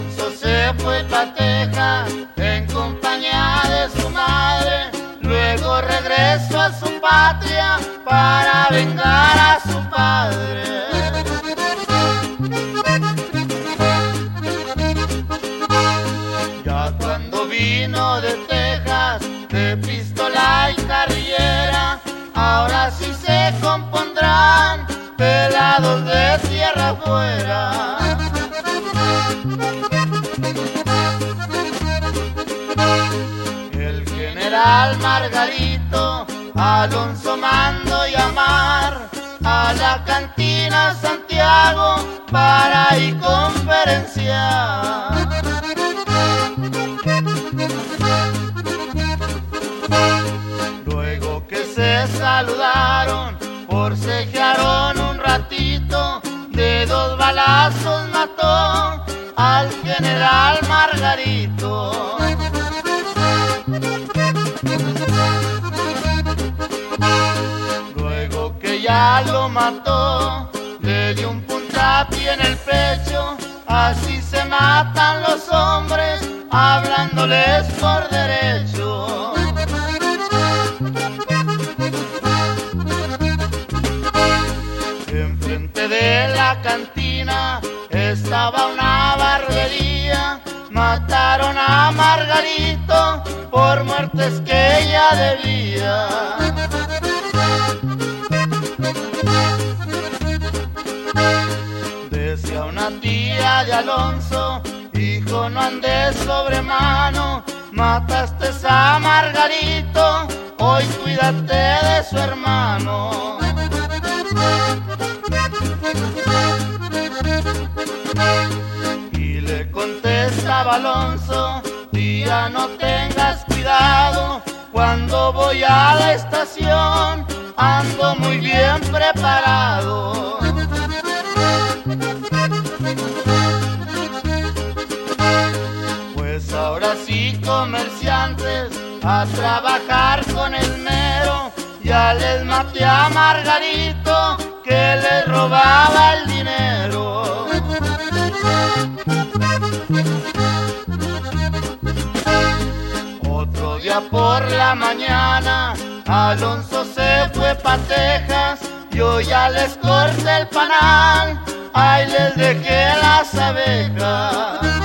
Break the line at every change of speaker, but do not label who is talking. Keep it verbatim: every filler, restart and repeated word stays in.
Alonso se fue pa' Texas en compañía de su madre, luego regresó a su patria para vengar a su padre. Ya cuando vino de Texas, de pistola y carrillera, ahora sí se compondrán pelados de tierra afuera. El general Margarito Alonso mandó llamar a la cantina Santiago para ir conferenciar. Luego que se saludaron, forcejearon un ratito, de dos balazos mató al general Margarito. Luego que ya lo mató, le dio un puntapié en el pecho. Así se matan los hombres, hablándoles por derecho. Enfrente de la cantina estaba una barbería, mataron a Margarito por muertes que ella debía. Decía una tía de Alonso: hijo, no andes sobre mano, mataste a Margarito, hoy cuídate de su hermano. Y le contestaba Alonso: tía, no tengas cuidado, cuando voy a la estación ando muy bien preparado. Pues ahora sí, comerciantes, a trabajar con el mero, ya les maté a Margarito que les robaba el dinero. Otro día por la mañana, Alonso se fue pa' Texas, yo ya les corté el panal, ahí les dejé las abejas.